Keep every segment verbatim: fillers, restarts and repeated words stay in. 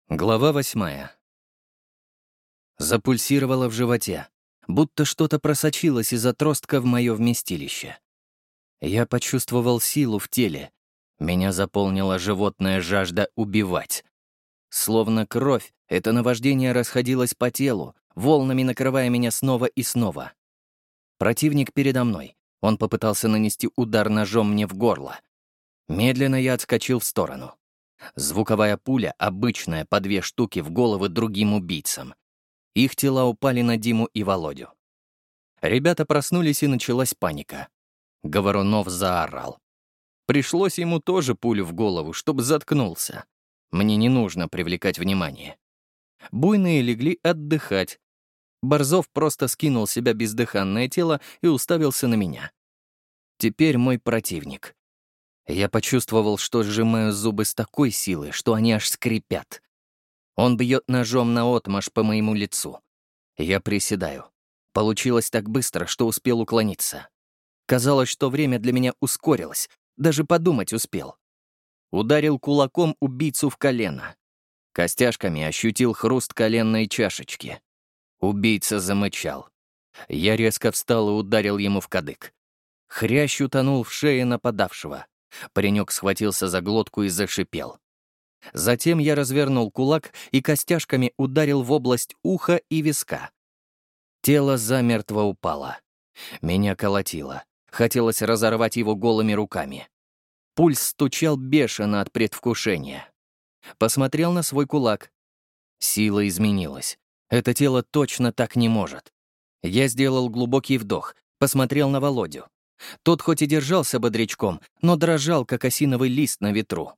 Глава восьмая. Запульсировало в животе, будто что-то просочилось из отростка в мое вместилище. Я почувствовал силу в теле. Меня заполнила животная жажда убивать. Словно кровь, это наваждение расходилось по телу, волнами накрывая меня снова и снова. Противник передо мной. Он попытался нанести удар ножом мне в горло. Медленно я отскочил в сторону. Звуковая пуля, обычная, по две штуки в головы другим убийцам. Их тела упали на Диму и Володю. Ребята проснулись, и началась паника. Говорунов заорал. Пришлось ему тоже пулю в голову, чтобы заткнулся. Мне не нужно привлекать внимание. Буйные легли отдыхать. Борзов просто скинул с себя бездыханное тело и уставился на меня. Теперь мой противник. Я почувствовал, что сжимаю зубы с такой силой, что они аж скрипят. Он бьет ножом наотмашь по моему лицу. Я приседаю. Получилось так быстро, что успел уклониться. Казалось, что время для меня ускорилось. Даже подумать успел. Ударил кулаком убийцу в колено. Костяшками ощутил хруст коленной чашечки. Убийца замычал. Я резко встал и ударил ему в кадык. Хрящ утонул в шее нападавшего. Паренек схватился за глотку и зашипел. Затем я развернул кулак и костяшками ударил в область уха и виска. Тело замертво упало. Меня колотило. Хотелось разорвать его голыми руками. Пульс стучал бешено от предвкушения. Посмотрел на свой кулак. Сила изменилась. Это тело точно так не может. Я сделал глубокий вдох, посмотрел на Володю. Тот хоть и держался бодрячком, но дрожал, как осиновый лист на ветру.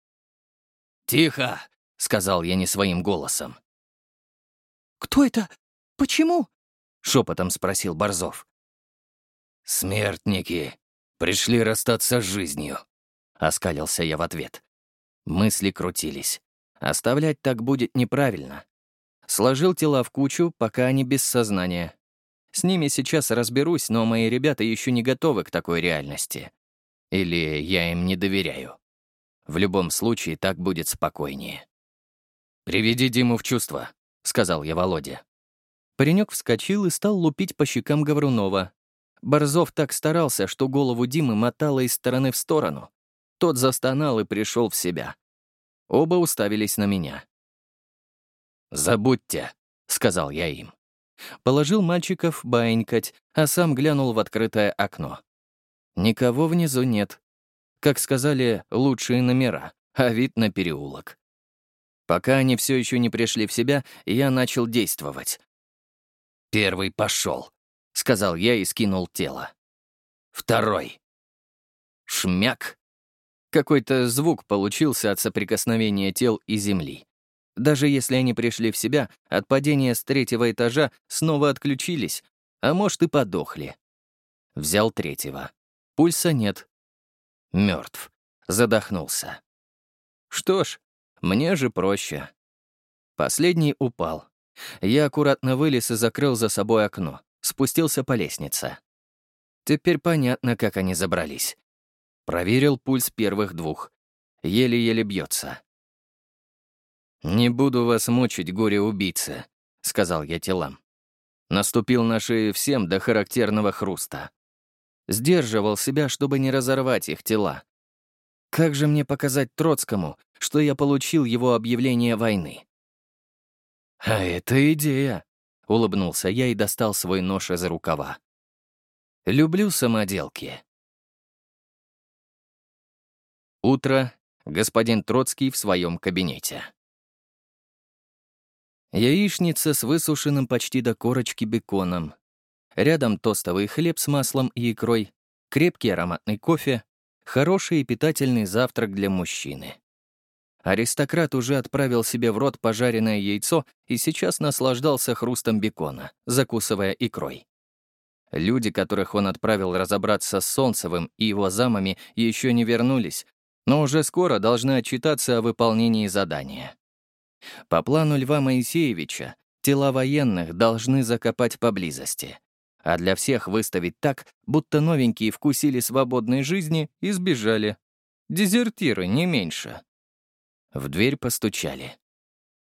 «Тихо!» — сказал я не своим голосом. «Кто это? Почему?» — шепотом спросил Борзов. «Смертники! Пришли расстаться с жизнью!» — оскалился я в ответ. Мысли крутились. Оставлять так будет неправильно. Сложил тела в кучу, пока они без сознания. С ними сейчас разберусь, но мои ребята еще не готовы к такой реальности. Или я им не доверяю. В любом случае, так будет спокойнее. «Приведи Диму в чувство», — сказал я Володе. Паренек вскочил и стал лупить по щекам Говорунова. Борзов так старался, что голову Димы мотало из стороны в сторону. Тот застонал и пришел в себя. Оба уставились на меня. «Забудьте», — сказал я им. Положил мальчиков баинькать, а сам глянул в открытое окно. Никого внизу нет. Как сказали, лучшие номера, а вид на переулок. Пока они все еще не пришли в себя, я начал действовать. «Первый пошел», — сказал я и скинул тело. «Второй». Шмяк. Какой-то звук получился от соприкосновения тел и земли. Даже если они пришли в себя, от падения с третьего этажа снова отключились, а может и подохли. Взял третьего. Пульса нет. Мертв. Задохнулся. Что ж, мне же проще. Последний упал. Я аккуратно вылез и закрыл за собой окно. Спустился по лестнице. Теперь понятно, как они забрались. Проверил пульс первых двух. Еле-еле бьется. «Не буду вас мучить, горе-убийца», — сказал я телам. Наступил на шею всем до характерного хруста. Сдерживал себя, чтобы не разорвать их тела. Как же мне показать Троцкому, что я получил его объявление войны? «А это идея», — улыбнулся я и достал свой нож из рукава. «Люблю самоделки». Утро. Господин Троцкий в своем кабинете. Яичница с высушенным почти до корочки беконом. Рядом тостовый хлеб с маслом и икрой, крепкий ароматный кофе, хороший и питательный завтрак для мужчины. Аристократ уже отправил себе в рот пожаренное яйцо и сейчас наслаждался хрустом бекона, закусывая икрой. Люди, которых он отправил разобраться с Солнцевым и его замами, еще не вернулись, но уже скоро должны отчитаться о выполнении задания. По плану Льва Моисеевича, тела военных должны закопать поблизости, а для всех выставить так, будто новенькие вкусили свободной жизни и сбежали. Дезертиры, не меньше. В дверь постучали.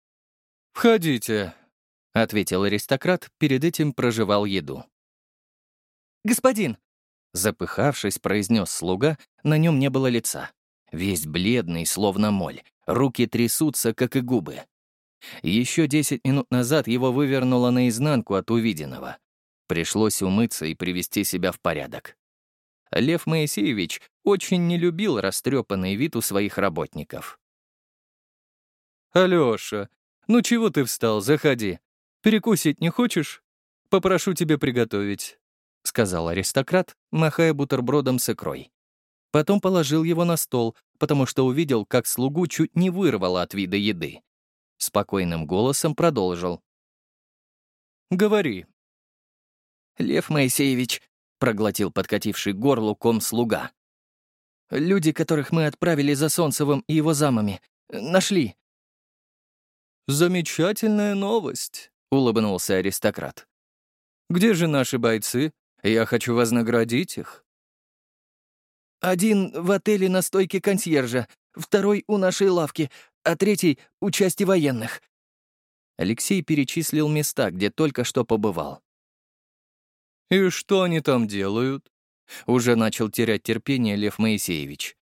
«Входите», — ответил аристократ, перед этим прожевал еду. «Господин!» — запыхавшись, произнес слуга, на нем не было лица. Весь бледный, словно моль, руки трясутся, как и губы. Еще десять минут назад его вывернуло наизнанку от увиденного. Пришлось умыться и привести себя в порядок. Лев Моисеевич очень не любил растрепанный вид у своих работников. «Алёша, ну чего ты встал? Заходи. Перекусить не хочешь? Попрошу тебя приготовить», — сказал аристократ, махая бутербродом с икрой. Потом положил его на стол, потому что увидел, как слугу чуть не вырвало от вида еды. Спокойным голосом продолжил. «Говори». «Лев Моисеевич», — проглотил подкативший к горлу ком слуга. «Люди, которых мы отправили за Солнцевым и его замами, нашли». «Замечательная новость», — улыбнулся аристократ. «Где же наши бойцы? Я хочу вознаградить их». «Один в отеле на стойке консьержа, второй у нашей лавки, а третий — у части военных». Алексей перечислил места, где только что побывал. «И что они там делают?» Уже начал терять терпение Лев Моисеевич.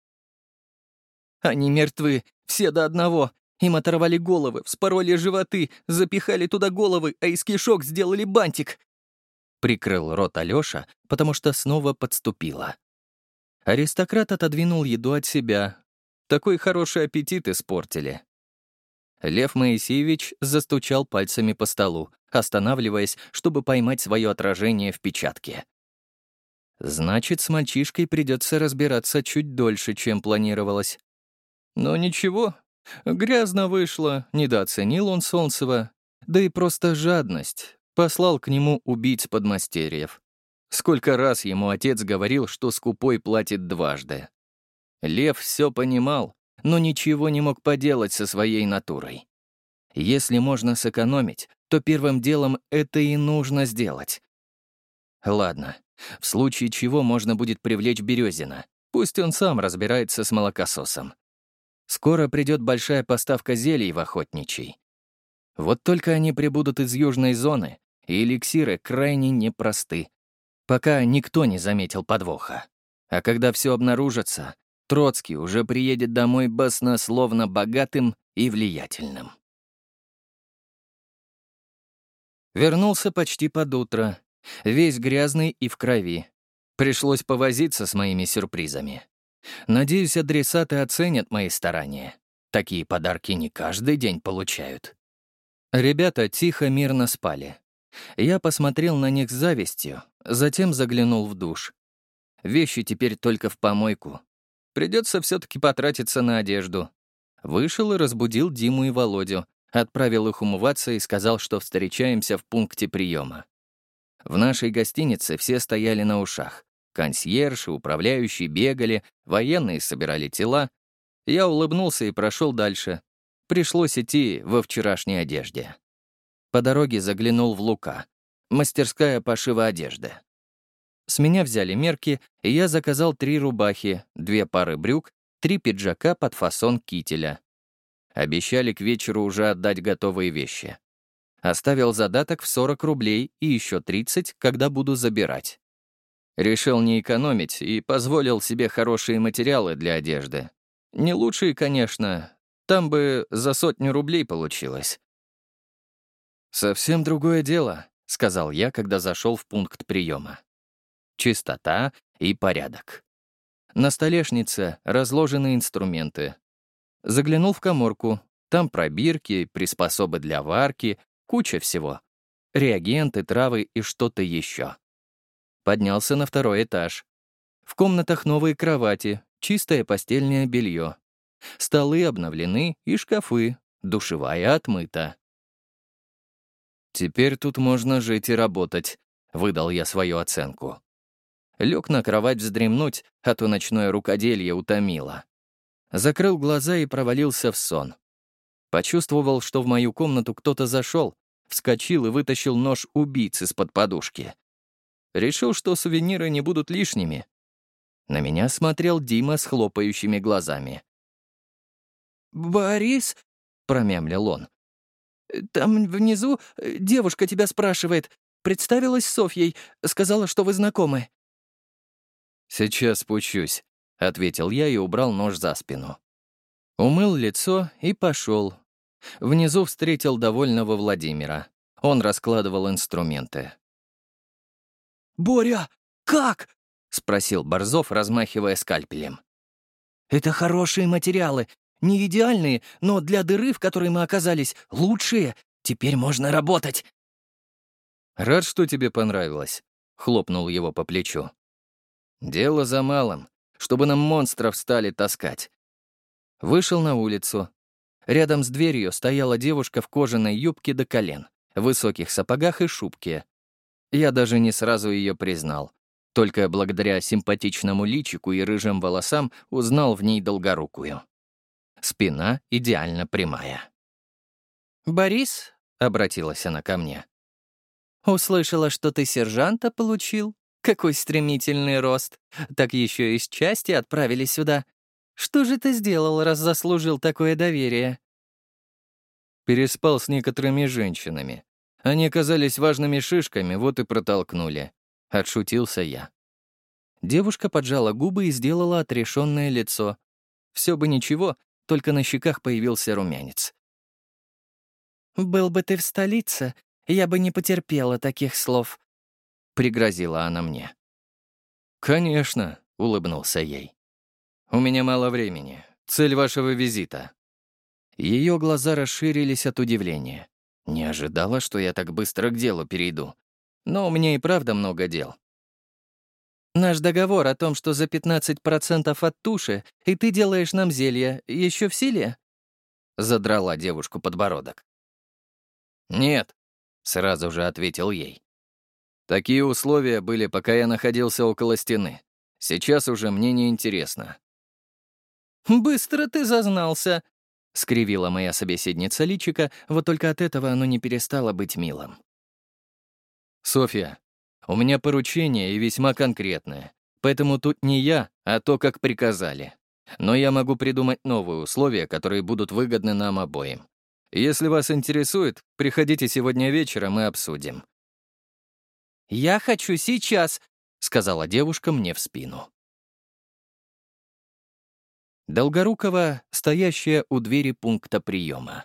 «Они мертвы, все до одного. Им оторвали головы, вспороли животы, запихали туда головы, а из кишок сделали бантик». Прикрыл рот Алёша, потому что снова подступила. Аристократ отодвинул еду от себя. Такой хороший аппетит испортили. Лев Моисеевич застучал пальцами по столу, останавливаясь, чтобы поймать свое отражение в печатке. Значит, с мальчишкой придется разбираться чуть дольше, чем планировалось. Но ничего, грязно вышло, недооценил он Солнцева, да и просто жадность. Послал к нему убийц подмастерьев. Сколько раз ему отец говорил, что скупой платит дважды. Лев все понимал, но ничего не мог поделать со своей натурой. Если можно сэкономить, то первым делом это и нужно сделать. Ладно, в случае чего можно будет привлечь Березина. Пусть он сам разбирается с молокососом. Скоро придет большая поставка зелий в охотничий. Вот только они прибудут из южной зоны, и эликсиры крайне непросты. Пока никто не заметил подвоха. А когда все обнаружится, Троцкий уже приедет домой баснословно богатым и влиятельным. Вернулся почти под утро, весь грязный и в крови. Пришлось повозиться с моими сюрпризами. Надеюсь, адресаты оценят мои старания. Такие подарки не каждый день получают. Ребята тихо, мирно спали. Я посмотрел на них с завистью, затем заглянул в душ. Вещи теперь только в помойку. Придется все-таки потратиться на одежду. Вышел и разбудил Диму и Володю, отправил их умываться и сказал, что встречаемся в пункте приема. В нашей гостинице все стояли на ушах. Консьержи, управляющие бегали, военные собирали тела. Я улыбнулся и прошел дальше. Пришлось идти во вчерашней одежде. По дороге заглянул в Лука. Мастерская пошива одежды. С меня взяли мерки, и я заказал три рубахи, две пары брюк, три пиджака под фасон кителя. Обещали к вечеру уже отдать готовые вещи. Оставил задаток в сорок рублей и еще тридцать, когда буду забирать. Решил не экономить и позволил себе хорошие материалы для одежды. Не лучшие, конечно, там бы за сотню рублей получилось. «Совсем другое дело», — сказал я, когда зашел в пункт приема. Чистота и порядок. На столешнице разложены инструменты. Заглянул в каморку. Там пробирки, приспособы для варки, куча всего. Реагенты, травы и что-то еще. Поднялся на второй этаж. В комнатах новые кровати, чистое постельное белье. Столы обновлены и шкафы, душевая отмыта. «Теперь тут можно жить и работать», — выдал я свою оценку. Лег на кровать вздремнуть, а то ночное рукоделье утомило. Закрыл глаза и провалился в сон. Почувствовал, что в мою комнату кто-то зашел, вскочил и вытащил нож убийцы из-под подушки. Решил, что сувениры не будут лишними. На меня смотрел Дима с хлопающими глазами. «Борис?» — промямлил он. Там внизу э, девушка тебя спрашивает. Представилась Софьей, сказала, что вы знакомы». «Сейчас спущусь», — ответил я и убрал нож за спину. Умыл лицо и пошел. Внизу встретил довольного Владимира. Он раскладывал инструменты. «Боря, как?» — спросил Борзов, размахивая скальпелем. «Это хорошие материалы. Не идеальные, но для дыры, в которой мы оказались, лучшие. Теперь можно работать». «Рад, что тебе понравилось», — хлопнул его по плечу. «Дело за малым, чтобы нам монстров стали таскать». Вышел на улицу. Рядом с дверью стояла девушка в кожаной юбке до колен, высоких сапогах и шубке. Я даже не сразу ее признал. Только благодаря симпатичному личику и рыжим волосам узнал в ней Долгорукую. Спина идеально прямая. «Борис?» — обратилась она ко мне. «Услышала, что ты сержанта получил? Какой стремительный рост. Так еще и с части отправили сюда. Что же ты сделал, раз заслужил такое доверие?» Переспал с некоторыми женщинами. Они оказались важными шишками, вот и протолкнули. Отшутился я. Девушка поджала губы и сделала отрешенное лицо. Все бы ничего, только на щеках появился румянец. «Был бы ты в столице, я бы не потерпела таких слов», — пригрозила она мне. «Конечно», — улыбнулся ей. «У меня мало времени. Цель вашего визита». Ее глаза расширились от удивления. Не ожидала, что я так быстро к делу перейду. Но у меня и правда много дел. «Наш договор о том, что за пятнадцать процентов от туши, и ты делаешь нам зелье, еще в силе?» Задрала девушку подбородок. «Нет», — сразу же ответил ей. «Такие условия были, пока я находился около стены. Сейчас уже мне не интересно». «Быстро ты зазнался», — скривила моя собеседница личика, вот только от этого оно не перестало быть милым. «Софья, у меня поручение и весьма конкретное, поэтому тут не я, а то, как приказали. Но я могу придумать новые условия, которые будут выгодны нам обоим. Если вас интересует, приходите сегодня вечером и обсудим». «Я хочу сейчас», — сказала девушка мне в спину. Долгорукова, стоящая у двери пункта приема.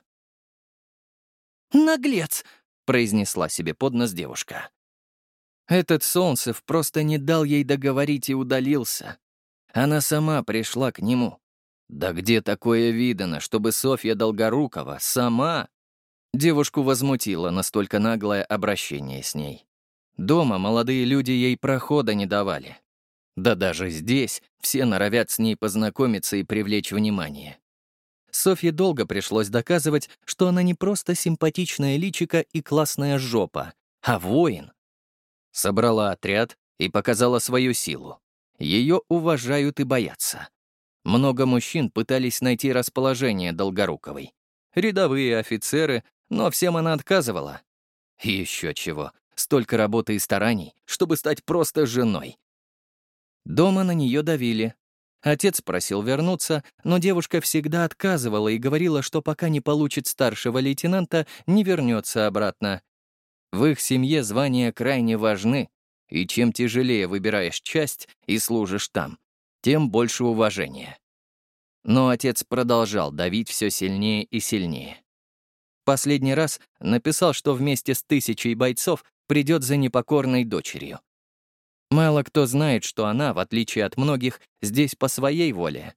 «Наглец!» — произнесла себе под нос девушка. Этот Солнцев просто не дал ей договорить и удалился. Она сама пришла к нему. Да где такое видано, чтобы Софья Долгорукова сама? Девушку возмутило настолько наглое обращение с ней. Дома молодые люди ей прохода не давали. Да даже здесь все норовят с ней познакомиться и привлечь внимание. Софье долго пришлось доказывать, что она не просто симпатичная личика и классная жопа, а воин. Собрала отряд и показала свою силу. Ее уважают и боятся. Много мужчин пытались найти расположение Долгоруковой. Рядовые офицеры, но всем она отказывала. И еще чего, столько работы и стараний, чтобы стать просто женой. Дома на нее давили. Отец просил вернуться, но девушка всегда отказывала и говорила, что пока не получит старшего лейтенанта, не вернется обратно. В их семье звания крайне важны, и чем тяжелее выбираешь часть и служишь там, тем больше уважения. Но отец продолжал давить все сильнее и сильнее. Последний раз написал, что вместе с тысячей бойцов придет за непокорной дочерью. Мало кто знает, что она, в отличие от многих, здесь по своей воле.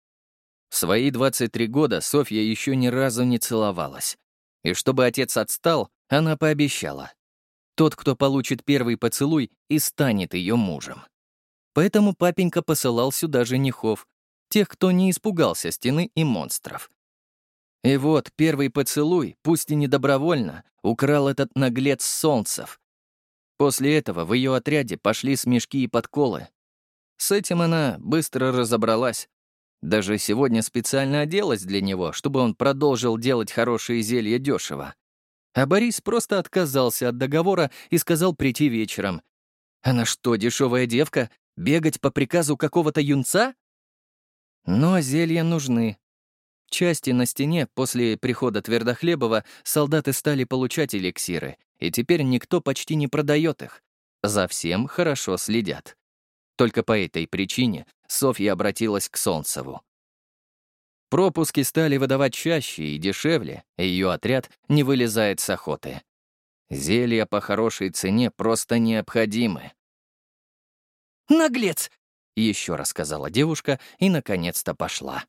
В свои двадцать три года Софья еще ни разу не целовалась. И чтобы отец отстал, она пообещала. Тот, кто получит первый поцелуй, и станет ее мужем. Поэтому папенька посылал сюда женихов, тех, кто не испугался стены и монстров. И вот первый поцелуй, пусть и недобровольно, украл этот наглец Солнцев. После этого в ее отряде пошли смешки и подколы. С этим она быстро разобралась. Даже сегодня специально оделась для него, чтобы он продолжил делать хорошие зелья дешево. А Борис просто отказался от договора и сказал прийти вечером. Она что, дешевая девка? Бегать по приказу какого-то юнца? Но зелья нужны. части на стене после прихода Твердохлебова солдаты стали получать эликсиры, и теперь никто почти не продает их. За всем хорошо следят. Только по этой причине Софья обратилась к Солнцеву. Пропуски стали выдавать чаще и дешевле, и ее отряд не вылезает с охоты. Зелья по хорошей цене просто необходимы. «Наглец!» — еще раз сказала девушка и, наконец-то, пошла.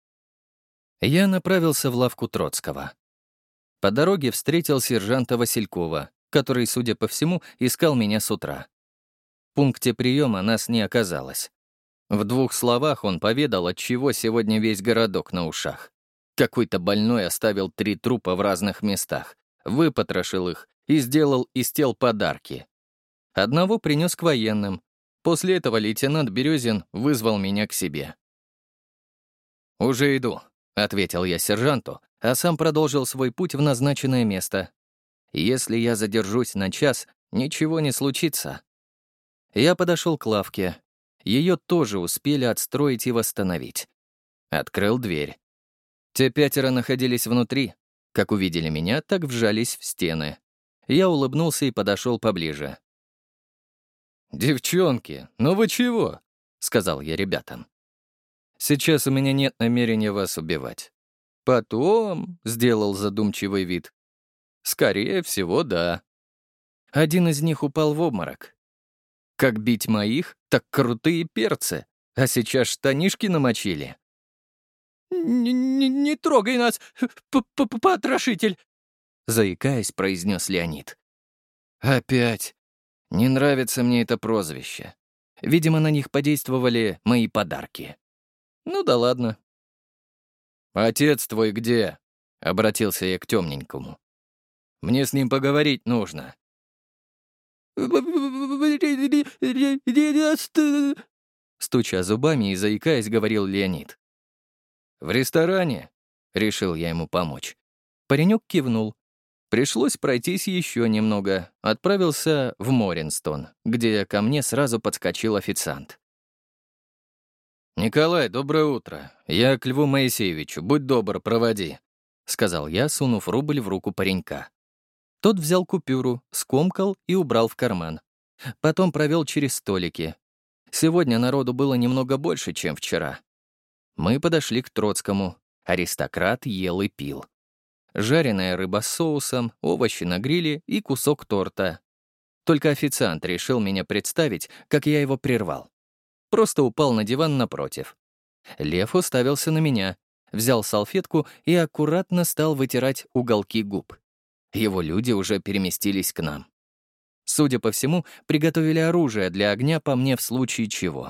Я направился в лавку Троцкого. По дороге встретил сержанта Василькова, который, судя по всему, искал меня с утра. В пункте приема нас не оказалось. В двух словах он поведал, отчего сегодня весь городок на ушах. Какой-то больной оставил три трупа в разных местах, выпотрошил их и сделал из тел подарки. Одного принес к военным. После этого лейтенант Березин вызвал меня к себе. «Уже иду», — ответил я сержанту, а сам продолжил свой путь в назначенное место. «Если я задержусь на час, ничего не случится». Я подошел к лавке. Ее тоже успели отстроить и восстановить. Открыл дверь. Те пятеро находились внутри. Как увидели меня, так вжались в стены. Я улыбнулся и подошел поближе. «Девчонки, ну вы чего?» — сказал я ребятам. «Сейчас у меня нет намерения вас убивать. Потом», — сделал задумчивый вид, — «скорее всего, да». Один из них упал в обморок. Как бить моих, так крутые перцы, а сейчас штанишки намочили. «Не, не, не трогай нас, потрошитель!» Заикаясь, произнес Леонид. «Опять. Не нравится мне это прозвище. Видимо, на них подействовали мои подарки. Ну да ладно». «Отец твой где?» — обратился я к темненькому. «Мне с ним поговорить нужно». Стуча зубами и заикаясь, говорил Леонид. «В ресторане?» — решил я ему помочь. Паренек кивнул. Пришлось пройтись еще немного. Отправился в Моринстон, где ко мне сразу подскочил официант. «Николай, доброе утро. Я к Льву Моисеевичу. Будь добр, проводи», — сказал я, сунув рубль в руку паренька. Тот взял купюру, скомкал и убрал в карман. Потом провел через столики. Сегодня народу было немного больше, чем вчера. Мы подошли к Троцкому. Аристократ ел и пил. Жареная рыба с соусом, овощи на гриле и кусок торта. Только официант решил меня представить, как я его прервал. Просто упал на диван напротив. Лев уставился на меня, взял салфетку и аккуратно стал вытирать уголки губ. Его люди уже переместились к нам. Судя по всему, приготовили оружие для огня по мне в случае чего.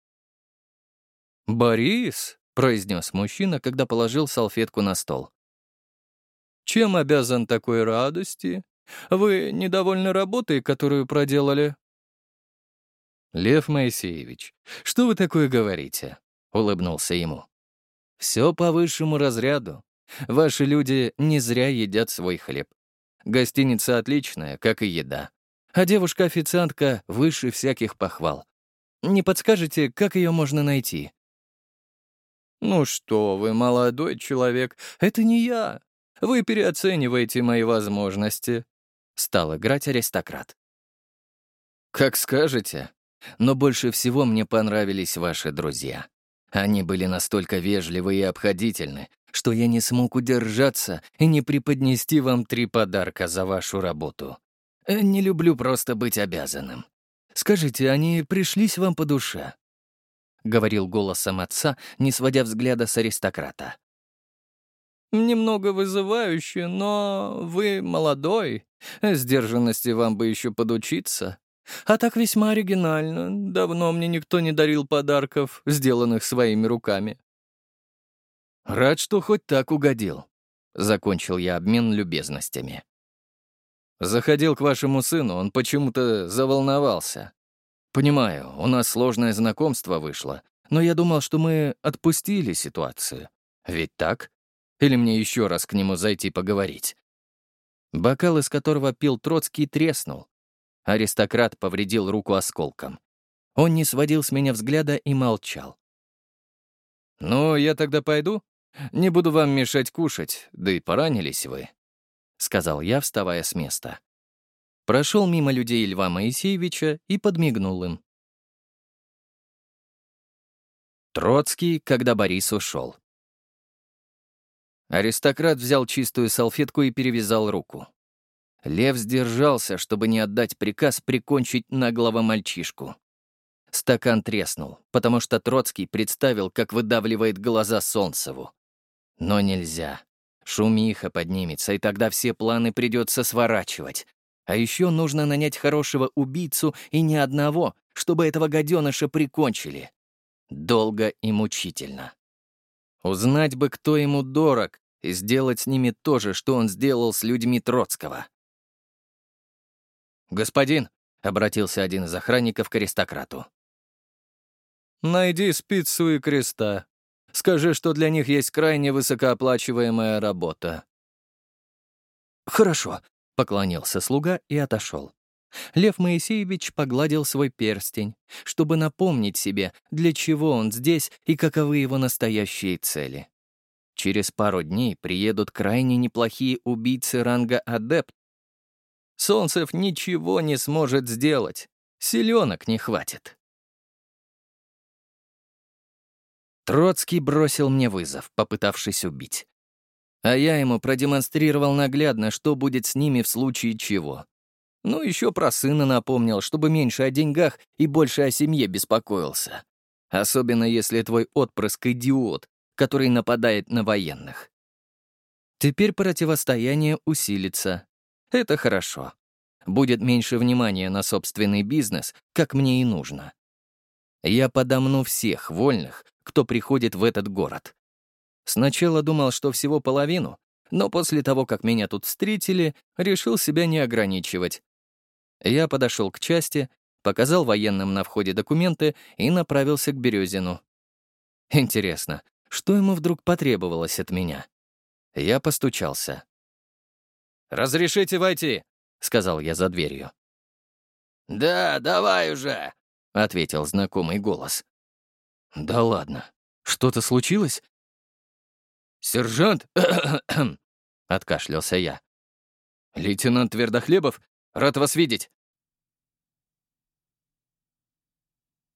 «Борис», — произнес мужчина, когда положил салфетку на стол. «Чем обязан такой радости? Вы недовольны работой, которую проделали?» «Лев Моисеевич, что вы такое говорите?» — улыбнулся ему. «Все по высшему разряду. Ваши люди не зря едят свой хлеб. Гостиница отличная, как и еда. А девушка-официантка выше всяких похвал. Не подскажете, как ее можно найти?» «Ну что вы, молодой человек, это не я. Вы переоцениваете мои возможности», — стал играть аристократ. «Как скажете. Но больше всего мне понравились ваши друзья. Они были настолько вежливы и обходительны, что я не смог удержаться и не преподнести вам три подарка за вашу работу. Не люблю просто быть обязанным. Скажите, они пришлись вам по душе?» — говорил голосом отца, не сводя взгляда с аристократа. «Немного вызывающе, но вы молодой. Сдержанности вам бы еще подучиться. А так весьма оригинально. Давно мне никто не дарил подарков, сделанных своими руками». «Рад, что хоть так угодил», — закончил я обмен любезностями. «Заходил к вашему сыну, он почему-то заволновался. Понимаю, у нас сложное знакомство вышло, но я думал, что мы отпустили ситуацию. Ведь так? Или мне еще раз к нему зайти поговорить?» Бокал, из которого пил Троцкий, треснул. Аристократ повредил руку осколком. Он не сводил с меня взгляда и молчал. «Ну, я тогда пойду?» Не буду вам мешать кушать, да и поранились вы», — сказал я, вставая с места. Прошел мимо людей Льва Моисеевича и подмигнул им. Троцкий, когда Борис ушел. Аристократ взял чистую салфетку и перевязал руку. Лев сдержался, чтобы не отдать приказ прикончить наглого мальчишку. Стакан треснул, потому что Троцкий представил, как выдавливает глаза Солнцеву. Но нельзя. Шумиха поднимется, и тогда все планы придется сворачивать. А еще нужно нанять хорошего убийцу и не одного, чтобы этого гаденыша прикончили. Долго и мучительно. Узнать бы, кто ему дорог, и сделать с ними то же, что он сделал с людьми Троцкого. «Господин», — обратился один из охранников к аристократу, «найди спицу и креста. Скажи, что для них есть крайне высокооплачиваемая работа». «Хорошо», — поклонился слуга и отошел. Лев Моисеевич погладил свой перстень, чтобы напомнить себе, для чего он здесь и каковы его настоящие цели. Через пару дней приедут крайне неплохие убийцы ранга адепт. Солнцев ничего не сможет сделать, силенок не хватит. Троцкий бросил мне вызов, попытавшись убить. А я ему продемонстрировал наглядно, что будет с ними в случае чего. Ну, еще про сына напомнил, чтобы меньше о деньгах и больше о семье беспокоился. Особенно если твой отпрыск — идиот, который нападает на военных. Теперь противостояние усилится. Это хорошо. Будет меньше внимания на собственный бизнес, как мне и нужно. Я подомну всех вольных, кто приходит в этот город. Сначала думал, что всего половину, но после того, как меня тут встретили, решил себя не ограничивать. Я подошел к части, показал военным на входе документы и направился к Березину. Интересно, что ему вдруг потребовалось от меня? Я постучался. «Разрешите войти?» — сказал я за дверью. «Да, давай уже!» — ответил знакомый голос. «Да ладно. Что-то случилось?» «Сержант!» — откашлялся я. «Лейтенант Твердохлебов, рад вас видеть!»